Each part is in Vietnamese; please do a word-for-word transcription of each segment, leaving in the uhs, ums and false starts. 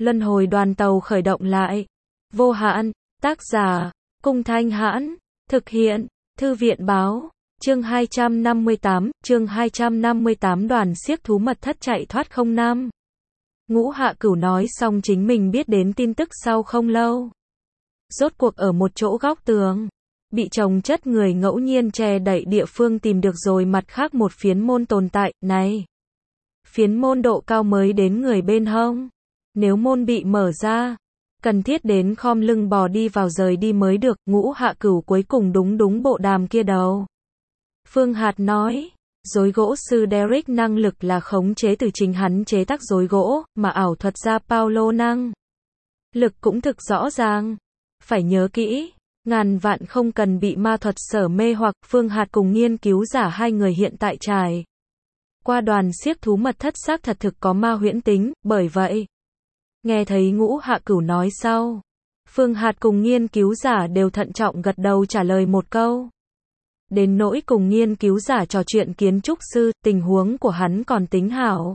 Luân hồi đoàn tàu khởi động lại. Vô hạn, tác giả, Cung Thanh Hãn, thực hiện, Thư viện báo, chương hai trăm năm mươi tám, chương hai trăm năm mươi tám đoàn xiếc thú mật thất chạy thoát không năm. Ngũ Hạ Cửu nói xong chính mình biết đến tin tức sau không lâu. Rốt cuộc ở một chỗ góc tường, bị chồng chất người ngẫu nhiên che đậy địa phương tìm được rồi mặt khác một phiến môn tồn tại, này. Phiến môn độ cao mới đến người bên hông. Nếu môn bị mở ra, cần thiết đến khom lưng bò đi vào rời đi mới được. Ngũ Hạ Cửu cuối cùng đúng đúng bộ đàm kia đầu. Phương Hạt nói, rối gỗ sư Derek năng lực là khống chế từ chính hắn chế tác rối gỗ, mà ảo thuật gia Paulo năng lực cũng thực rõ ràng. Phải nhớ kỹ, ngàn vạn không cần bị ma thuật sở mê hoặc. Phương Hạt cùng nghiên cứu giả hai người hiện tại trải qua đoàn xiếc thú mật thất xác thật thực có ma huyễn tính, bởi vậy nghe thấy Ngũ Hạ Cửu nói sau, Phương Hạt cùng nghiên cứu giả đều thận trọng gật đầu trả lời một câu. Đến nỗi cùng nghiên cứu giả trò chuyện kiến trúc sư, tình huống của hắn còn tính hảo.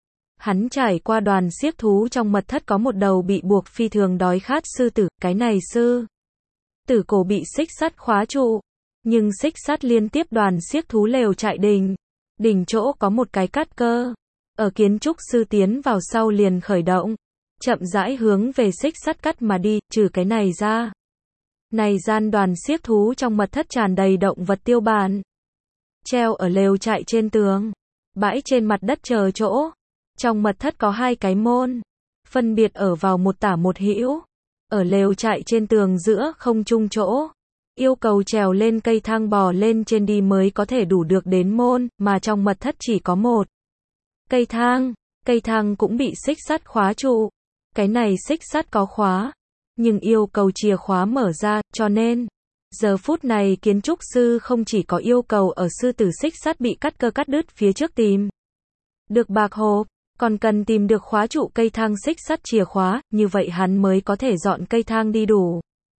Hắn trải qua đoàn xiếc thú trong mật thất có một đầu bị buộc phi thường đói khát sư tử, cái này sư tử cổ bị xích sắt khóa trụ, nhưng xích sắt liên tiếp đoàn xiếc thú lều trại đỉnh, đỉnh chỗ có một cái cắt cơ. Ở kiến trúc sư tiến vào sau liền khởi động, chậm rãi hướng về xích sắt cắt mà đi, trừ cái này ra. Này gian đoàn xiếc thú trong mật thất tràn đầy động vật tiêu bản. Treo ở lều trại trên tường, bãi trên mặt đất chờ chỗ. Trong mật thất có hai cái môn, phân biệt ở vào một tả một hữu. Ở lều trại trên tường giữa không trung chỗ, yêu cầu trèo lên cây thang bò lên trên đi mới có thể đủ được đến môn, mà trong mật thất chỉ có một cây thang, cây thang cũng bị xích sắt khóa trụ. Cái này xích sắt có khóa, nhưng yêu cầu chìa khóa mở ra, cho nên giờ phút này kiến trúc sư không chỉ có yêu cầu ở sư tử xích sắt bị cắt cơ cắt đứt phía trước tìm được bạc hộp, còn cần tìm được khóa trụ cây thang xích sắt chìa khóa, như vậy hắn mới có thể dọn cây thang đi đủ.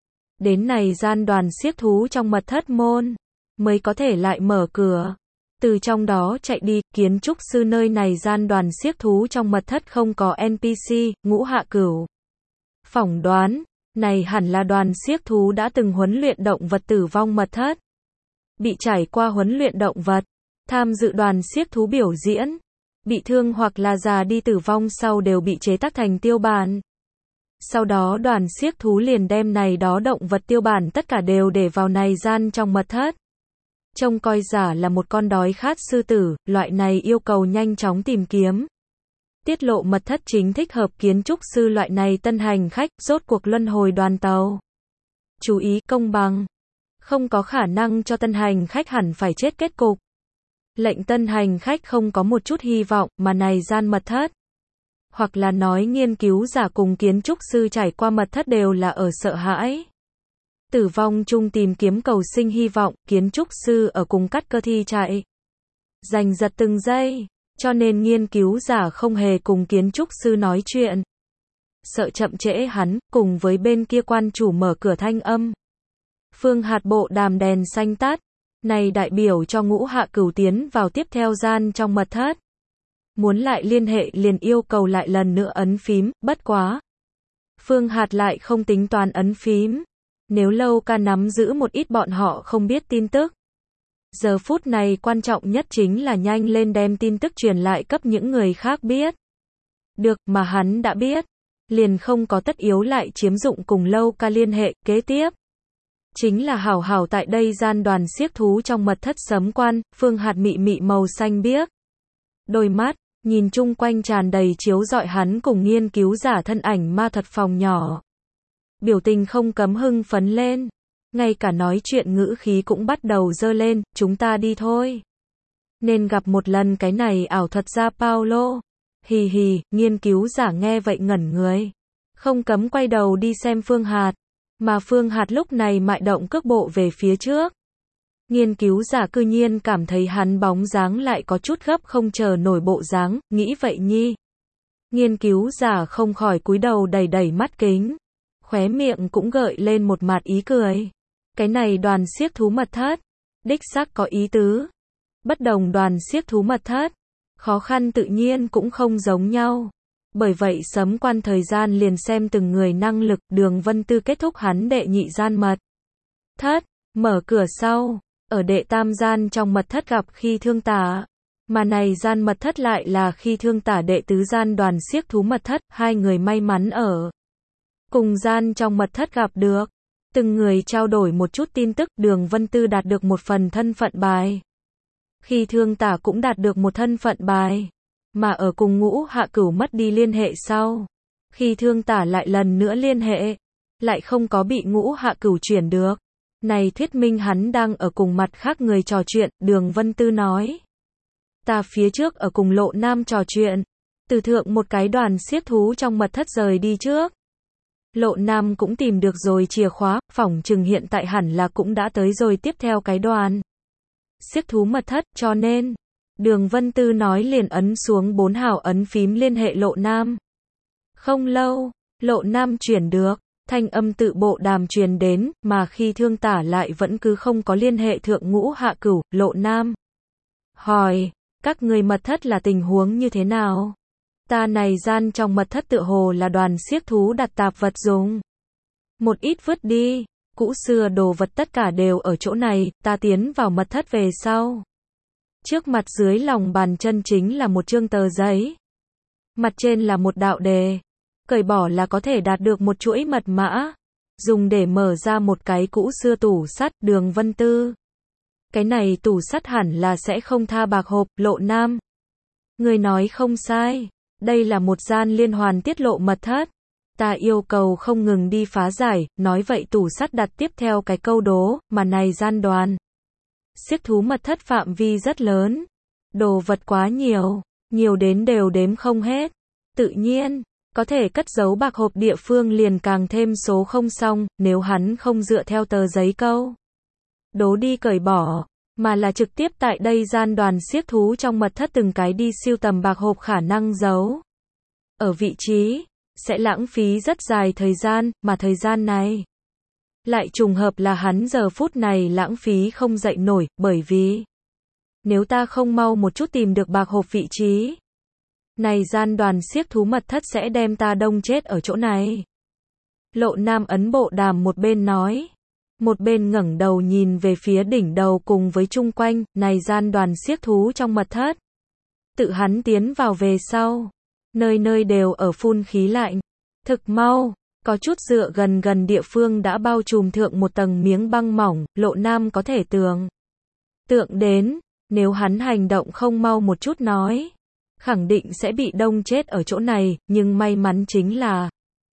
Đến này gian đoàn xiếc thú trong mật thất môn, mới có thể lại mở cửa. Từ trong đó chạy đi, kiến trúc sư nơi này gian đoàn xiếc thú trong mật thất không có en pê xê, Ngũ Hạ Cửu phỏng đoán, này hẳn là đoàn xiếc thú đã từng huấn luyện động vật tử vong mật thất. Bị trải qua huấn luyện động vật, tham dự đoàn xiếc thú biểu diễn, bị thương hoặc là già đi tử vong sau đều bị chế tác thành tiêu bản. Sau đó đoàn xiếc thú liền đem này đó động vật tiêu bản tất cả đều để vào này gian trong mật thất. Trông coi giả là một con đói khát sư tử, loại này yêu cầu nhanh chóng tìm kiếm. Tiết lộ mật thất chính thích hợp kiến trúc sư loại này tân hành khách, rốt cuộc luân hồi đoàn tàu. Chú ý công bằng. Không có khả năng cho tân hành khách hẳn phải chết kết cục. Lệnh tân hành khách không có một chút hy vọng, mà này gian mật thất. Hoặc là nói nghiên cứu giả cùng kiến trúc sư trải qua mật thất đều là ở sợ hãi. Tử vong chung tìm kiếm cầu sinh hy vọng, kiến trúc sư ở cùng cắt cơ thi chạy. Giành giật từng giây, cho nên nghiên cứu giả không hề cùng kiến trúc sư nói chuyện. Sợ chậm trễ hắn, cùng với bên kia quan chủ mở cửa thanh âm. Phương Hạt bộ đàm đèn xanh tắt, này đại biểu cho Ngũ Hạ Cửu tiến vào tiếp theo gian trong mật thất. Muốn lại liên hệ liền yêu cầu lại lần nữa ấn phím, bất quá. Phương Hạt lại không tính toán ấn phím. Nếu lâu ca nắm giữ một ít bọn họ không biết tin tức. Giờ phút này quan trọng nhất chính là nhanh lên đem tin tức truyền lại cấp những người khác biết. Được, mà hắn đã biết. Liền không có tất yếu lại chiếm dụng cùng lâu ca liên hệ, kế tiếp. Chính là hảo hảo tại đây gian đoàn xiếc thú trong mật thất sấm quan, Phương Hạt mị mị màu xanh biếc. Đôi mắt, nhìn chung quanh tràn đầy chiếu rọi hắn cùng nghiên cứu giả thân ảnh ma thuật phòng nhỏ. Biểu tình không cấm hưng phấn lên. Ngay cả nói chuyện ngữ khí cũng bắt đầu dơ lên, chúng ta đi thôi. Nên gặp một lần cái này ảo thuật gia Paulo. Hì hì, nghiên cứu giả nghe vậy ngẩn người. Không cấm quay đầu đi xem Phương Hạt. Mà Phương Hạt lúc này mại động cước bộ về phía trước. Nghiên cứu giả cư nhiên cảm thấy hắn bóng dáng lại có chút gấp không chờ nổi bộ dáng, nghĩ vậy nhi. Nghiên cứu giả không khỏi cúi đầu đầy đầy mắt kính. Khóe miệng cũng gợi lên một mặt ý cười. Cái này đoàn xiếc thú mật thất, đích xác có ý tứ. Bất đồng đoàn xiếc thú mật thất, khó khăn tự nhiên cũng không giống nhau. Bởi vậy sấm quan thời gian liền xem từng người năng lực, Đường Vân Tư kết thúc hắn đệ nhị gian mật thất, mở cửa sau, ở đệ tam gian trong mật thất gặp Khi Thương Tả. Mà này gian mật thất lại là Khi Thương Tả đệ tứ gian Đoàn Xiếc Thú mật thất, hai người may mắn ở cùng gian trong mật thất gặp được. Từng người trao đổi một chút tin tức, Đường Vân Tư đạt được một phần thân phận bài. Khi Thương Tả cũng đạt được một thân phận bài. Mà ở cùng Ngũ Hạ Cửu mất đi liên hệ sau. Khi Thương Tả lại lần nữa liên hệ. Lại không có bị Ngũ Hạ Cửu chuyển được. Này thuyết minh hắn đang ở cùng mặt khác người trò chuyện, Đường Vân Tư nói. Ta phía trước ở cùng Lộ Nam trò chuyện. Từ thượng một cái đoàn xiếc thú trong mật thất rời đi trước. Lộ Nam cũng tìm được rồi chìa khóa, phỏng chừng hiện tại hẳn là cũng đã tới rồi tiếp theo cái đoàn xiếc thú mật thất, cho nên Đường Vân Tư nói liền ấn xuống bốn hào ấn phím liên hệ Lộ Nam. Không lâu, Lộ Nam chuyển được, thanh âm tự bộ đàm truyền đến, mà Khi Thương Tả lại vẫn cứ không có liên hệ thượng Ngũ Hạ Cửu. Lộ Nam hỏi, các người mật thất là tình huống như thế nào? Ta này gian trong mật thất tựa hồ là đoàn xiếc thú đặt tạp vật dùng. Một ít vứt đi, cũ xưa đồ vật tất cả đều ở chỗ này, ta tiến vào mật thất về sau. Trước mặt dưới lòng bàn chân chính là một chương tờ giấy. Mặt trên là một đạo đề. Cởi bỏ là có thể đạt được một chuỗi mật mã. Dùng để mở ra một cái cũ xưa tủ sắt, Đường Vân Tư. Cái này tủ sắt hẳn là sẽ không tha bạc hộp, Lộ Nam. Người nói không sai. Đây là một gian liên hoàn tiết lộ mật thất. Ta yêu cầu không ngừng đi phá giải, nói vậy tủ sắt đặt tiếp theo cái câu đố, mà này gian đoàn xiếc thú mật thất phạm vi rất lớn. Đồ vật quá nhiều, nhiều đến đều đếm không hết. Tự nhiên, có thể cất giấu bạc hộp địa phương liền càng thêm số không xong, nếu hắn không dựa theo tờ giấy câu đố đi cởi bỏ, mà là trực tiếp tại đây gian đoàn xiếc thú trong mật thất từng cái đi siêu tầm bạc hộp khả năng giấu ở vị trí, sẽ lãng phí rất dài thời gian, mà thời gian này lại trùng hợp là hắn giờ phút này lãng phí không dậy nổi, bởi vì nếu ta không mau một chút tìm được bạc hộp vị trí, này gian đoàn xiếc thú mật thất sẽ đem ta đông chết ở chỗ này. Lộ Nam ấn bộ đàm một bên nói, một bên ngẩng đầu nhìn về phía đỉnh đầu cùng với chung quanh, này gian đoàn xiếc thú trong mật thất. Tự hắn tiến vào về sau, nơi nơi đều ở phun khí lạnh. Thực mau, có chút dựa gần gần địa phương đã bao trùm thượng một tầng miếng băng mỏng, Lộ Nam có thể tưởng tượng đến, nếu hắn hành động không mau một chút nói, khẳng định sẽ bị đông chết ở chỗ này, nhưng may mắn chính là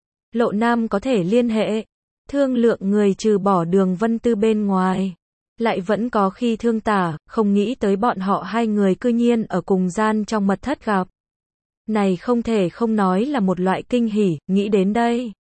Lộ Nam có thể liên hệ, thương lượng người trừ bỏ Đường Vân Tư bên ngoài. Lại vẫn có Khi Thương Tả, không nghĩ tới bọn họ hai người cư nhiên ở cùng gian trong mật thất gặp. Này không thể không nói là một loại kinh hỉ, nghĩ đến đây.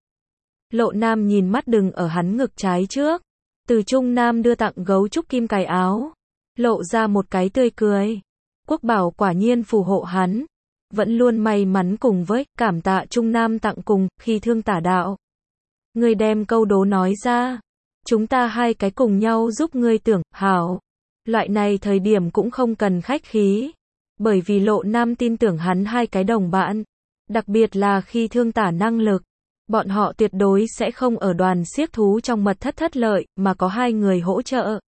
Lộ Nam nhìn mắt đừng ở hắn ngực trái trước. Từ Trung Nam đưa tặng gấu trúc kim cài áo. Lộ ra một cái tươi cười. Quốc bảo quả nhiên phù hộ hắn. Vẫn luôn may mắn cùng với, cảm tạ Trung Nam tặng cùng, Khi Thương Tả đạo. Người đem câu đố nói ra. Chúng ta hai cái cùng nhau giúp ngươi tưởng, hảo. Loại này thời điểm cũng không cần khách khí. Bởi vì Lộ Nam tin tưởng hắn hai cái đồng bạn. Đặc biệt là Khi Thương Tả năng lực. Bọn họ tuyệt đối sẽ không ở đoàn xiếc thú trong mật thất thất lợi, mà có hai người hỗ trợ.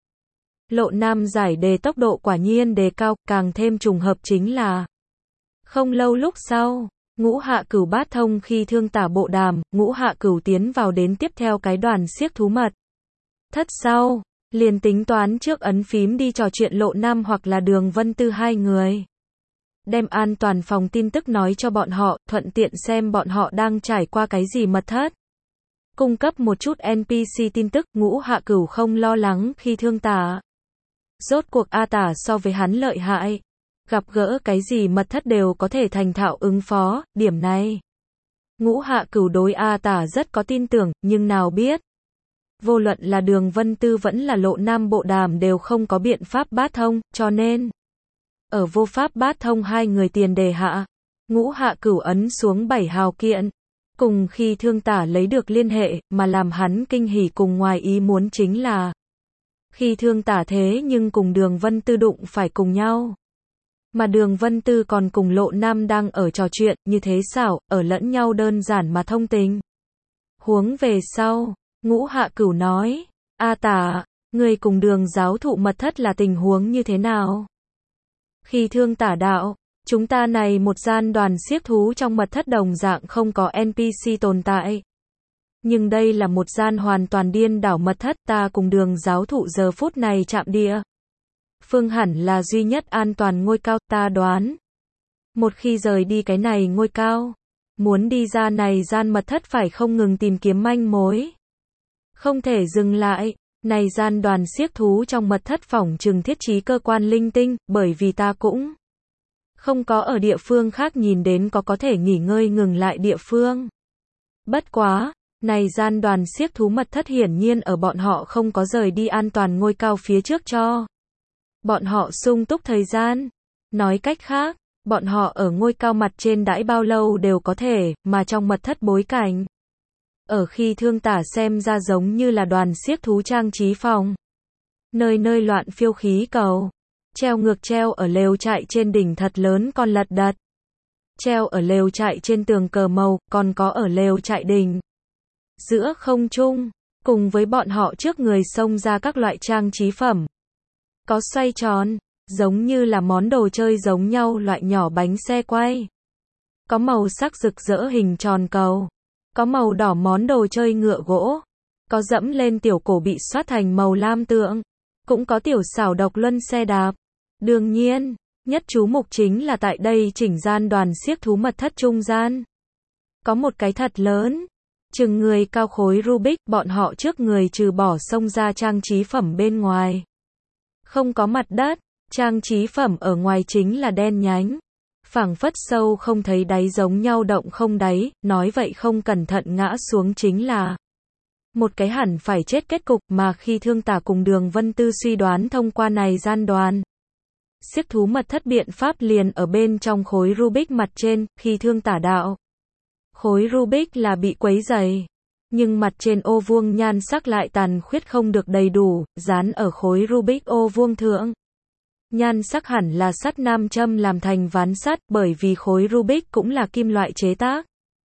Lộ Nam giải đề tốc độ quả nhiên đề cao, càng thêm trùng hợp chính là không lâu lúc sau, Ngũ Hạ Cửu bát thông Khi Thương Tả bộ đàm, Ngũ Hạ Cửu tiến vào đến tiếp theo cái đoàn xiếc thú mật thất sau, liền tính toán trước ấn phím đi trò chuyện Lộ Nam hoặc là Đường Vân Tư hai người. Đem an toàn phòng tin tức nói cho bọn họ, thuận tiện xem bọn họ đang trải qua cái gì mật thất. Cung cấp một chút en pê xê tin tức, Ngũ Hạ Cửu không lo lắng Khi Thương Tả. Rốt cuộc A Tả so với hắn lợi hại. Gặp gỡ cái gì mật thất đều có thể thành thạo ứng phó, điểm này. Ngũ Hạ Cửu đối A Tả rất có tin tưởng, nhưng nào biết. Vô luận là Đường Vân Tư vẫn là Lộ Nam bộ đàm đều không có biện pháp bát thông, cho nên ở vô pháp bát thông hai người tiền đề hạ, Ngũ Hạ Cửu ấn xuống bảy hào kiện, cùng Khi Thương Tả lấy được liên hệ, mà làm hắn kinh hỉ cùng ngoài ý muốn chính là Khi Thương Tả thế nhưng cùng Đường Vân Tư đụng phải cùng nhau. Mà Đường Vân Tư còn cùng Lộ Nam đang ở trò chuyện, như thế xảo, ở lẫn nhau đơn giản mà thông tình. Huống về sau, Ngũ Hạ Cửu nói, A Tả, người cùng Đường giáo thụ mật thất là tình huống như thế nào? Khi Thương Tả đạo, chúng ta này một gian đoàn xiếc thú trong mật thất đồng dạng không có en pê xê tồn tại. Nhưng đây là một gian hoàn toàn điên đảo mật thất, ta cùng Đường giáo thụ giờ phút này chạm địa. Phương hẳn là duy nhất an toàn ngôi cao, ta đoán. Một khi rời đi cái này ngôi cao, muốn đi ra này gian mật thất phải không ngừng tìm kiếm manh mối. Không thể dừng lại, này gian đoàn xiếc thú trong mật thất phỏng trừng thiết trí cơ quan linh tinh, bởi vì ta cũng không có ở địa phương khác nhìn đến có có thể nghỉ ngơi ngừng lại địa phương. Bất quá, này gian đoàn xiếc thú mật thất hiển nhiên ở bọn họ không có rời đi an toàn ngôi cao phía trước cho bọn họ sung túc thời gian. Nói cách khác, bọn họ ở ngôi cao mặt trên đãi bao lâu đều có thể, mà trong mật thất bối cảnh. Ở khi Thương Tả xem ra giống như là đoàn xiếc thú trang trí phòng. Nơi nơi loạn phiêu khí cầu. Treo ngược treo ở lều trại trên đỉnh thật lớn còn lật đật. Treo ở lều trại trên tường cờ màu, còn có ở lều trại đỉnh. Giữa không trung, cùng với bọn họ trước người xông ra các loại trang trí phẩm. Có xoay tròn, giống như là món đồ chơi giống nhau loại nhỏ bánh xe quay. Có màu sắc rực rỡ hình tròn cầu. Có màu đỏ món đồ chơi ngựa gỗ. Có dẫm lên tiểu cổ bị xoát thành màu lam tượng. Cũng có tiểu xảo độc luân xe đạp. Đương nhiên, nhất chú mục chính là tại đây chỉnh gian đoàn xiếc thú mật thất trung gian. Có một cái thật lớn. Chừng người cao khối Rubik, bọn họ trước người trừ bỏ xông ra trang trí phẩm bên ngoài. Không có mặt đất, trang trí phẩm ở ngoài chính là đen nhánh. Phảng phất sâu không thấy đáy giống nhau động không đáy, nói vậy không cẩn thận ngã xuống chính là một cái hẳn phải chết kết cục mà khi Thương Tả cùng Đường Vân Tư suy đoán thông qua này gian đoàn. Xiếc thú mật thất biện pháp liền ở bên trong khối Rubik mặt trên, khi Thương Tả đạo. Khối Rubik là bị quấy dày. Nhưng mặt trên ô vuông nhan sắc lại tàn khuyết không được đầy đủ, dán ở khối Rubik ô vuông thượng. Nhan sắc hẳn là sắt nam châm làm thành ván sắt, bởi vì khối Rubik cũng là kim loại chế tác.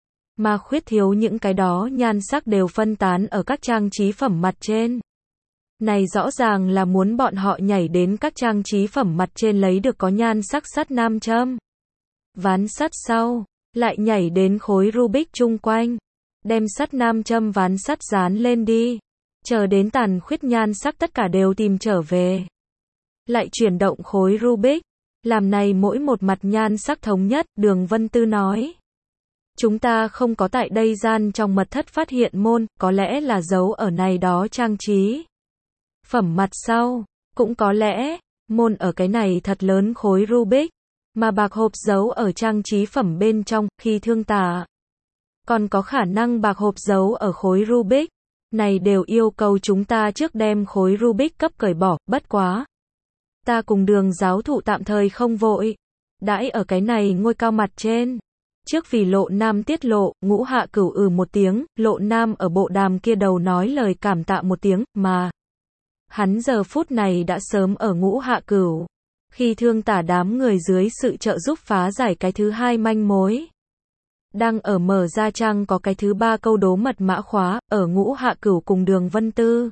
Mà khuyết thiếu những cái đó nhan sắc đều phân tán ở các trang trí phẩm mặt trên. Này rõ ràng là muốn bọn họ nhảy đến các trang trí phẩm mặt trên lấy được có nhan sắc sắt nam châm. Ván sắt sau, lại nhảy đến khối Rubik chung quanh. Đem sắt nam châm ván sắt dán lên đi. Chờ đến tàn khuyết nhan sắc tất cả đều tìm trở về. Lại chuyển động khối Rubik. Làm này mỗi một mặt nhan sắc thống nhất, Đường Vân Tư nói. Chúng ta không có tại đây gian trong mật thất phát hiện môn, có lẽ là giấu ở này đó trang trí. Phẩm mặt sau, cũng có lẽ, môn ở cái này thật lớn khối Rubik. Mà bạc hộp giấu ở trang trí phẩm bên trong, khi Thương Tả. Còn có khả năng bạc hộp giấu ở khối Rubik. Này đều yêu cầu chúng ta trước đem khối Rubik cấp cởi bỏ, bất quá. Ta cùng Đường giáo thụ tạm thời không vội. Đãi ở cái này ngôi cao mặt trên. Trước vì Lộ Nam tiết lộ, Ngũ Hạ Cửu ừ một tiếng, Lộ Nam ở bộ đàm kia đầu nói lời cảm tạ một tiếng, mà. Hắn giờ phút này đã sớm ở Ngũ Hạ Cửu. Khi Thương Tả đám người dưới sự trợ giúp phá giải cái thứ hai manh mối. Đang ở mở ra trang có cái thứ ba câu đố mật mã khóa, ở Ngũ Hạ Cửu cùng Đường Vân Tư.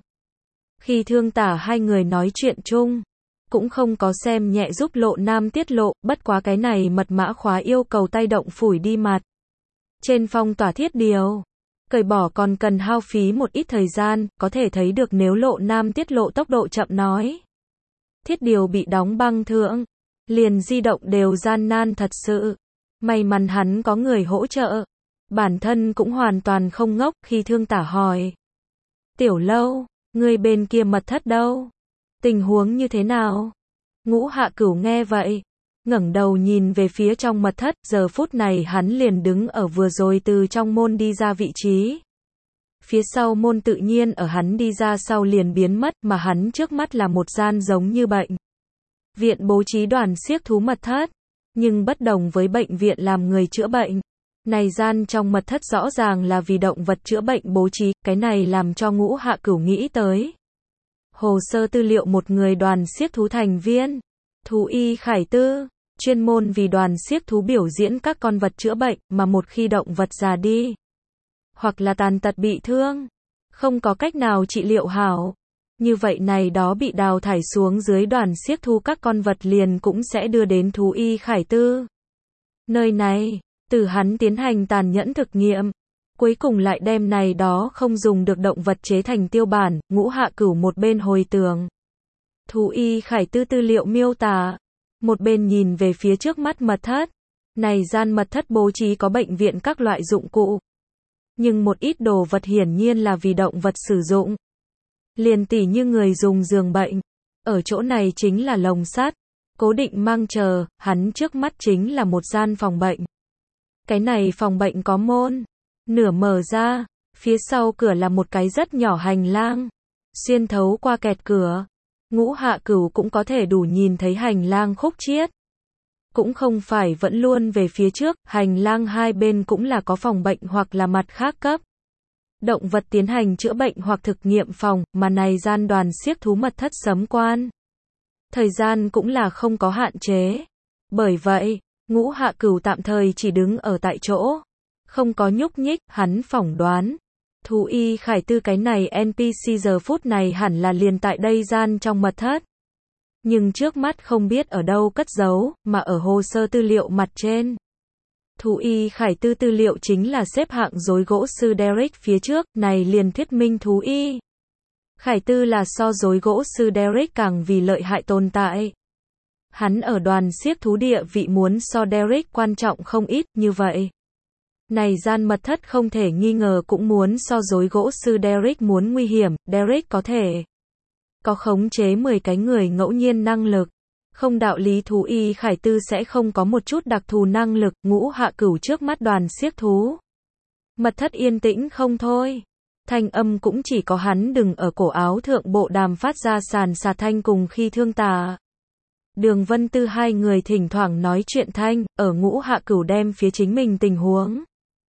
Khi Thương Tả hai người nói chuyện chung, cũng không có xem nhẹ giúp Lộ Nam tiết lộ, bất quá cái này mật mã khóa yêu cầu tay động phủi đi mặt. Trên phong tỏa thiết điều, cởi bỏ còn cần hao phí một ít thời gian, có thể thấy được nếu Lộ Nam tiết lộ tốc độ chậm nói. Thiết điều bị đóng băng thượng, liền di động đều gian nan thật sự. May mắn hắn có người hỗ trợ. Bản thân cũng hoàn toàn không ngốc khi Thương Tả hỏi. Tiểu Lâu, người bên kia mật thất đâu? Tình huống như thế nào? Ngũ Hạ Cửu nghe vậy, ngẩng đầu nhìn về phía trong mật thất, giờ phút này hắn liền đứng ở vừa rồi từ trong môn đi ra vị trí. Phía sau môn tự nhiên ở hắn đi ra sau liền biến mất, mà hắn trước mắt là một gian giống như bệnh viện bố trí đoàn xiếc thú mật thất. Nhưng bất đồng với bệnh viện làm người chữa bệnh. Này gian trong mật thất rõ ràng là vì động vật chữa bệnh bố trí, cái này làm cho Ngũ Hạ Cửu nghĩ tới. Hồ sơ tư liệu một người đoàn xiếc thú thành viên. Thú y Khải Tư. chuyên môn vì đoàn xiếc thú biểu diễn các con vật chữa bệnh, mà một khi động vật già đi, hoặc là tàn tật bị thương, không có cách nào trị liệu hảo, như vậy này đó bị đào thải xuống dưới đoàn xiếc thú các con vật liền cũng sẽ đưa đến thú y Khải Tư. Nơi này, từ hắn tiến hành tàn nhẫn thực nghiệm, cuối cùng lại đem này đó không dùng được động vật chế thành tiêu bản, Ngũ Hạ Cửu một bên hồi tưởng thú y Khải Tư tư liệu miêu tả, một bên nhìn về phía trước mắt mật thất. Này gian mật thất bố trí có bệnh viện các loại dụng cụ, nhưng một ít đồ vật hiển nhiên là vì động vật sử dụng. Liền tỉ như người dùng giường bệnh, ở chỗ này chính là lồng sắt, cố định mang chờ, hắn trước mắt chính là một gian phòng bệnh. Cái này phòng bệnh có môn, nửa mở ra, phía sau cửa là một cái rất nhỏ hành lang, xuyên thấu qua kẹt cửa, Ngũ Hạ Cửu cũng có thể đủ nhìn thấy hành lang khúc chiết. Cũng không phải vẫn luôn về phía trước, hành lang hai bên cũng là có phòng bệnh hoặc là mặt khác cấp động vật tiến hành chữa bệnh hoặc thực nghiệm phòng, mà này gian đoàn xiếc thú mật thất sấm quan. Thời gian cũng là không có hạn chế. Bởi vậy, Ngũ Hạ Cửu tạm thời chỉ đứng ở tại chỗ, không có nhúc nhích, hắn phỏng đoán. Thú y Khải Tư cái này en pê xê giờ phút này hẳn là liền tại đây gian trong mật thất. Nhưng trước mắt không biết ở đâu cất giấu, mà ở hồ sơ tư liệu mặt trên. Thú y Khải Tư tư liệu chính là xếp hạng rối gỗ sư Derek phía trước, này liền thuyết minh thú y Khải Tư là so rối gỗ sư Derek càng vì lợi hại tồn tại. Hắn ở đoàn xiếc thú địa vị muốn so Derek quan trọng không ít, như vậy. Này gian mật thất không thể nghi ngờ cũng muốn so rối gỗ sư Derek muốn nguy hiểm, Derek có thể có khống chế mười cái người ngẫu nhiên năng lực. Không đạo lý thú y Khải Tư sẽ không có một chút đặc thù năng lực. Ngũ Hạ Cửu trước mắt đoàn xiếc thú mật thất yên tĩnh không thôi. Thanh âm cũng chỉ có hắn đừng ở cổ áo thượng bộ đàm phát ra sàn sạt thanh cùng khi thương tà. Đường Vân Tư hai người thỉnh thoảng nói chuyện thanh, ở Ngũ Hạ Cửu đem phía chính mình tình huống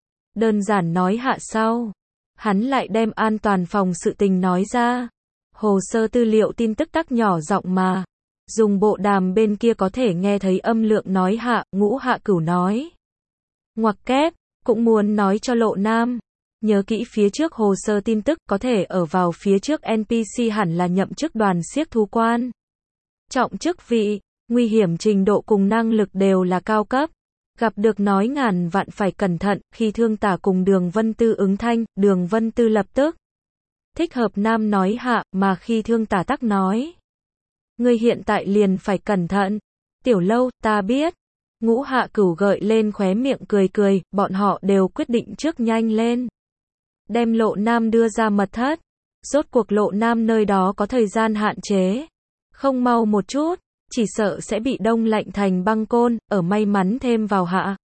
đơn giản nói hạ sau, hắn lại đem an toàn phòng sự tình nói ra. Hồ sơ tư liệu tin tức tắc nhỏ giọng mà, dùng bộ đàm bên kia có thể nghe thấy âm lượng nói hạ. Ngũ Hạ Cửu nói ngoặc kép, cũng muốn nói cho Lộ Nam, nhớ kỹ phía trước hồ sơ tin tức, có thể ở vào phía trước en pê xê hẳn là nhậm chức đoàn xiếc thú quan. Trọng chức vị, nguy hiểm trình độ cùng năng lực đều là cao cấp. Gặp được nói ngàn vạn phải cẩn thận. Khi thương tả cùng Đường Vân Tư ứng thanh, Đường Vân Tư lập tức thích hợp nam nói hạ, mà khi thương tả tắc nói ngươi hiện tại liền phải cẩn thận. Tiểu Lâu, ta biết. Ngũ Hạ Cửu gợi lên khóe miệng cười cười, bọn họ đều quyết định trước nhanh lên đem Lộ Nam đưa ra mật thất. Rốt cuộc Lộ Nam nơi đó có thời gian hạn chế, không mau một chút, chỉ sợ sẽ bị đông lạnh thành băng côn. Ở may mắn thêm vào hạ,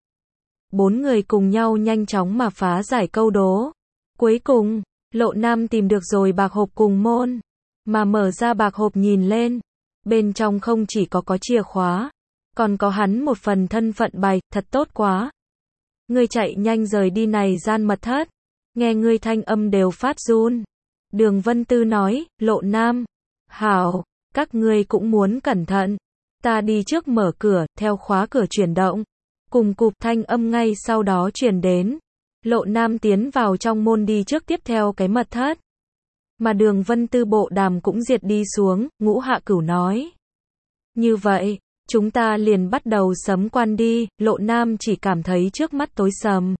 bốn người cùng nhau nhanh chóng mà phá giải câu đố. Cuối cùng, Lộ Nam tìm được rồi bạc hộp cùng môn, mà mở ra bạc hộp nhìn lên, bên trong không chỉ có có chìa khóa, còn có hắn một phần thân phận bài. Thật tốt quá. Ngươi chạy nhanh rời đi này gian mật thất. Nghe ngươi thanh âm đều phát run. Đường Vân Tư nói, Lộ Nam, hảo, các ngươi cũng muốn cẩn thận. Ta đi trước mở cửa, theo khóa cửa chuyển động. Cùng cụp thanh âm ngay sau đó truyền đến. Lộ Nam tiến vào trong môn đi trước tiếp theo cái mật thất. Mà Đường Vân Tư bộ đàm cũng diệt đi xuống. Ngũ Hạ Cửu nói như vậy, chúng ta liền bắt đầu sấm quan đi. Lộ Nam chỉ cảm thấy trước mắt tối sầm.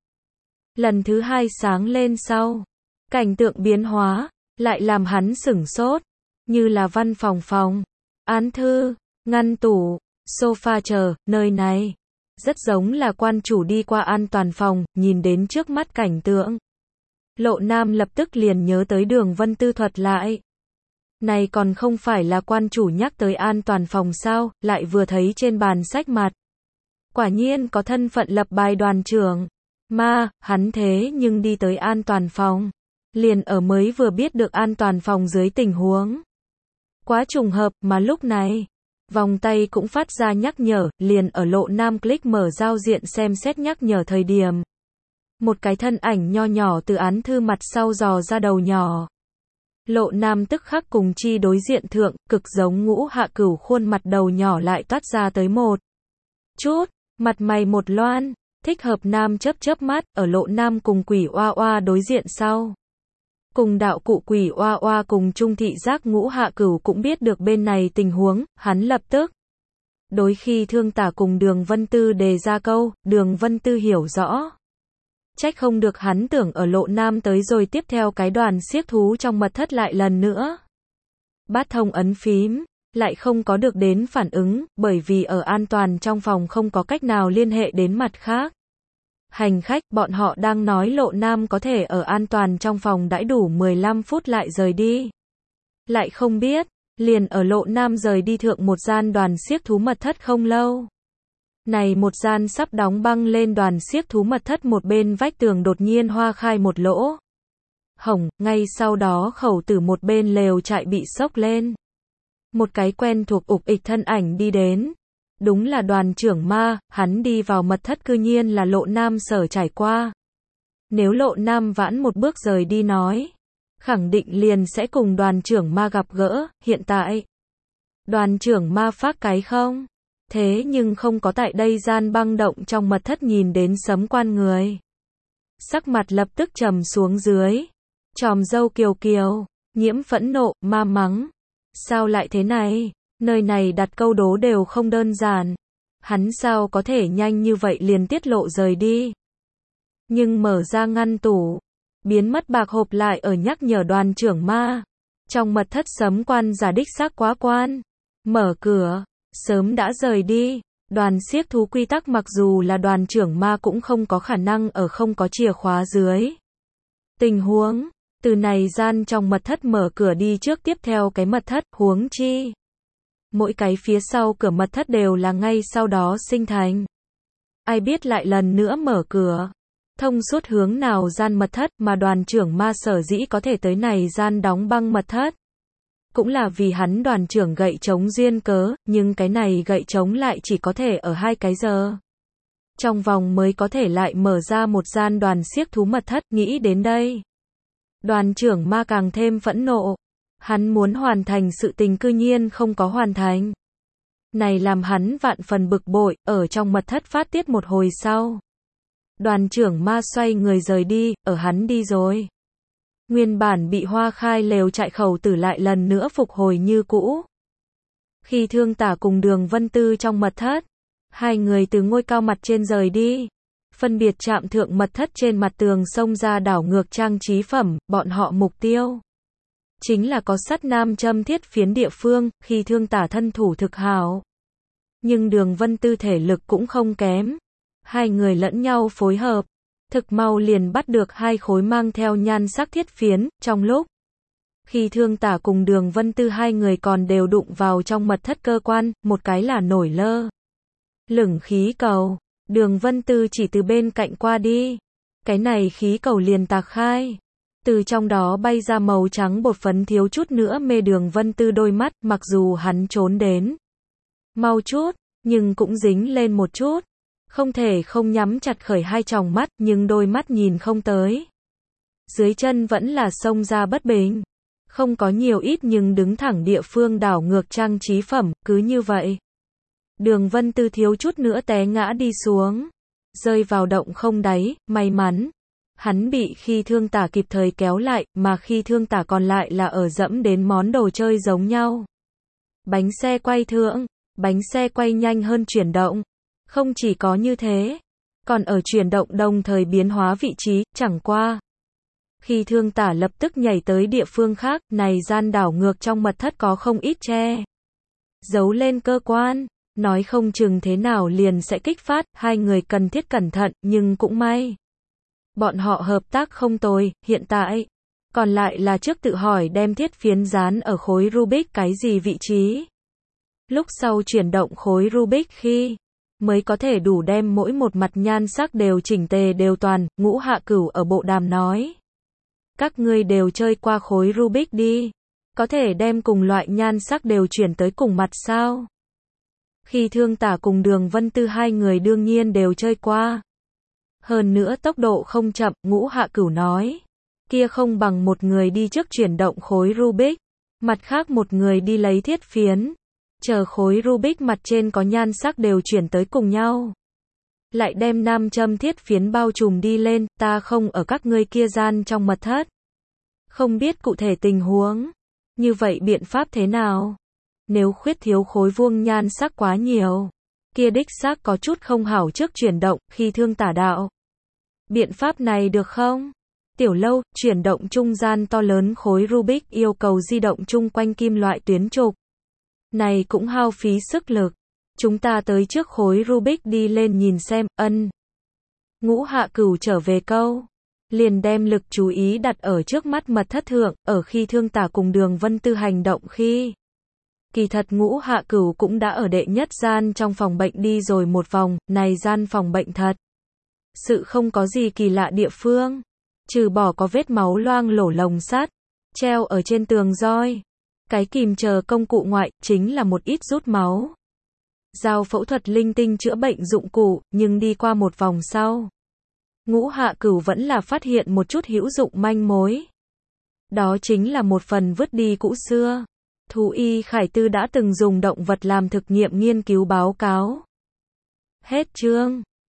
Lần thứ hai sáng lên sau, cảnh tượng biến hóa, lại làm hắn sửng sốt, như là văn phòng phòng, án thư, ngăn tủ, sofa chờ, nơi này rất giống là quan chủ đi qua an toàn phòng, nhìn đến trước mắt cảnh tượng. Lộ Nam lập tức liền nhớ tới Đường Vân Tư thuật lại. Này còn không phải là quan chủ nhắc tới an toàn phòng sao, lại vừa thấy trên bàn sách mặt. Quả nhiên có thân phận lập bài đoàn trưởng. Mà, hắn thế nhưng đi tới an toàn phòng. Liền ở mới vừa biết được an toàn phòng dưới tình huống. Quá trùng hợp, mà lúc này, vòng tay cũng phát ra nhắc nhở, liền ở Lộ Nam click mở giao diện xem xét nhắc nhở thời điểm. Một cái thân ảnh nho nhỏ từ án thư mặt sau dò ra đầu nhỏ. Lộ Nam tức khắc cùng chi đối diện thượng, cực giống Ngũ Hạ Cửu, khuôn mặt đầu nhỏ lại toát ra tới một chút, mặt mày một loan, thích hợp nam chớp chớp mắt, ở lộ nam cùng quỷ oa oa đối diện sau. Cùng đạo cụ quỷ oa oa cùng trung thị giác Ngũ Hạ Cửu cũng biết được bên này tình huống, hắn lập tức. Đối khi Thương Tả cùng Đường Vân Tư đề ra câu, Đường Vân Tư hiểu rõ. Trách không được hắn tưởng ở lộ nam tới rồi tiếp theo cái đoàn xiếc thú trong mật thất lại lần nữa. Bát thông ấn phím, lại không có được đến phản ứng, bởi vì ở an toàn trong phòng không có cách nào liên hệ đến mặt khác. Hành khách, bọn họ đang nói lộ nam có thể ở an toàn trong phòng đãi đủ mười lăm phút lại rời đi. Lại không biết, liền ở lộ nam rời đi thượng một gian đoàn xiếc thú mật thất không lâu. Này một gian sắp đóng băng lên đoàn xiếc thú mật thất một bên vách tường đột nhiên hoa khai một lỗ hổng, ngay sau đó khẩu tử một bên lều trại bị sốc lên. Một cái quen thuộc ục ịch thân ảnh đi đến. Đúng là đoàn trưởng ma, hắn đi vào mật thất cư nhiên là lộ nam sở trải qua. Nếu lộ nam vãn một bước rời đi nói, khẳng định liền sẽ cùng đoàn trưởng ma gặp gỡ, hiện tại. Đoàn trưởng ma phát cái không? Thế nhưng không có tại đây gian băng động trong mật thất nhìn đến sấm quan người. Sắc mặt lập tức trầm xuống dưới. Tròm dâu kiều kiều, nhiễm phẫn nộ, ma mắng. Sao lại thế này? Nơi này đặt câu đố đều không đơn giản. Hắn sao có thể nhanh như vậy liền tiết lộ rời đi. Nhưng mở ra ngăn tủ. Biến mất bạc hộp lại ở nhắc nhở đoàn trưởng ma. Trong mật thất sấm quan giả đích xác quá quan. Mở cửa. Sớm đã rời đi. Đoàn xiếc thú quy tắc mặc dù là đoàn trưởng ma cũng không có khả năng ở không có chìa khóa dưới. Tình huống. Từ này gian trong mật thất mở cửa đi trước tiếp theo cái mật thất, huống chi. Mỗi cái phía sau cửa mật thất đều là ngay sau đó sinh thành. Ai biết lại lần nữa mở cửa. Thông suốt hướng nào gian mật thất mà đoàn trưởng ma sở dĩ có thể tới này gian đóng băng mật thất. Cũng là vì hắn đoàn trưởng gậy trống duyên cớ, nhưng cái này gậy trống lại chỉ có thể ở hai cái giờ. Trong vòng mới có thể lại mở ra một gian đoàn xiếc thú mật thất, nghĩ đến đây. Đoàn trưởng ma càng thêm phẫn nộ. Hắn muốn hoàn thành sự tình cư nhiên không có hoàn thành. Này làm hắn vạn phần bực bội, ở trong mật thất phát tiết một hồi sau. Đoàn trưởng ma xoay người rời đi, ở hắn đi rồi. Nguyên bản bị hoa khai lều trại khẩu tử lại lần nữa phục hồi như cũ. Khi Thương Tả cùng Đường Vân Tư trong mật thất, hai người từ ngôi cao mặt trên rời đi. Phân biệt chạm thượng mật thất trên mặt tường xông ra đảo ngược trang trí phẩm, bọn họ mục tiêu. Chính là có sắt nam châm thiết phiến địa phương, khi Thương Tả thân thủ thực hảo. Nhưng Đường Vân Tư thể lực cũng không kém. Hai người lẫn nhau phối hợp. Thực mau liền bắt được hai khối mang theo nhan sắc thiết phiến, trong lúc. Khi Thương Tả cùng Đường Vân Tư hai người còn đều đụng vào trong mật thất cơ quan, một cái là nổi lơ lửng khí cầu. Đường Vân Tư chỉ từ bên cạnh qua đi. Cái này khí cầu liền tạc khai. Từ trong đó bay ra màu trắng bột phấn thiếu chút nữa mê Đường Vân Tư đôi mắt, mặc dù hắn trốn đến mau chút, nhưng cũng dính lên một chút. Không thể không nhắm chặt khởi hai tròng mắt, nhưng đôi mắt nhìn không tới. Dưới chân vẫn là xông ra bất bình. Không có nhiều ít nhưng đứng thẳng địa phương đảo ngược trang trí phẩm, cứ như vậy. Đường Vân Tư thiếu chút nữa té ngã đi xuống. Rơi vào động không đáy, may mắn. Hắn bị khi Thương Tả kịp thời kéo lại, mà khi Thương Tả còn lại là ở dẫm đến món đồ chơi giống nhau. Bánh xe quay thượng, bánh xe quay nhanh hơn chuyển động. Không chỉ có như thế, còn ở chuyển động đồng thời biến hóa vị trí, chẳng qua. Khi Thương Tả lập tức nhảy tới địa phương khác, này gian đảo ngược trong mật thất có không ít che giấu lên cơ quan, nói không chừng thế nào liền sẽ kích phát, hai người cần thiết cẩn thận, nhưng cũng may. Bọn họ hợp tác không tồi, hiện tại. Còn lại là trước tự hỏi đem thiết phiến dán ở khối Rubik cái gì vị trí. Lúc sau chuyển động khối Rubik khi mới có thể đủ đem mỗi một mặt nhan sắc đều chỉnh tề đều toàn, Ngũ Hạ Cửu ở bộ đàm nói. Các ngươi đều chơi qua khối Rubik đi. Có thể đem cùng loại nhan sắc đều chuyển tới cùng mặt sao? Khi Thương Tả cùng Đường Vân Tư hai người đương nhiên đều chơi qua. Hơn nữa tốc độ không chậm, Ngũ Hạ Cửu nói. Kia không bằng một người đi trước chuyển động khối Rubik. Mặt khác một người đi lấy thiết phiến. Chờ khối Rubik mặt trên có nhan sắc đều chuyển tới cùng nhau. Lại đem nam châm thiết phiến bao trùm đi lên, ta không ở các ngươi kia gian trong mật thất. Không biết cụ thể tình huống. Như vậy biện pháp thế nào? Nếu khuyết thiếu khối vuông nhan sắc quá nhiều, kia đích xác có chút không hảo trước chuyển động, khi thương tả đạo. Biện pháp này được không? Tiểu Lâu, chuyển động trung gian to lớn khối Rubik yêu cầu di động chung quanh kim loại tuyến trục. Này cũng hao phí sức lực. Chúng ta tới trước khối Rubik đi lên nhìn xem, ân. Ngũ Hạ Cửu trở về câu. Liền đem lực chú ý đặt ở trước mắt mật thất thượng, ở khi thương tả cùng Đường Vân Tư hành động khi. Kỳ thật Ngũ Hạ Cửu cũng đã ở đệ nhất gian trong phòng bệnh đi rồi một vòng, này gian phòng bệnh thật. Sự không có gì kỳ lạ địa phương. Trừ bỏ có vết máu loang lổ lồng sắt, treo ở trên tường roi. Cái kìm chờ công cụ ngoại, chính là một ít rút máu. Dao phẫu thuật linh tinh chữa bệnh dụng cụ, nhưng đi qua một vòng sau. Ngũ Hạ Cửu vẫn là phát hiện một chút hữu dụng manh mối. Đó chính là một phần vứt đi cũ xưa. Thú y Khải Tư đã từng dùng động vật làm thực nghiệm nghiên cứu báo cáo. Hết chương.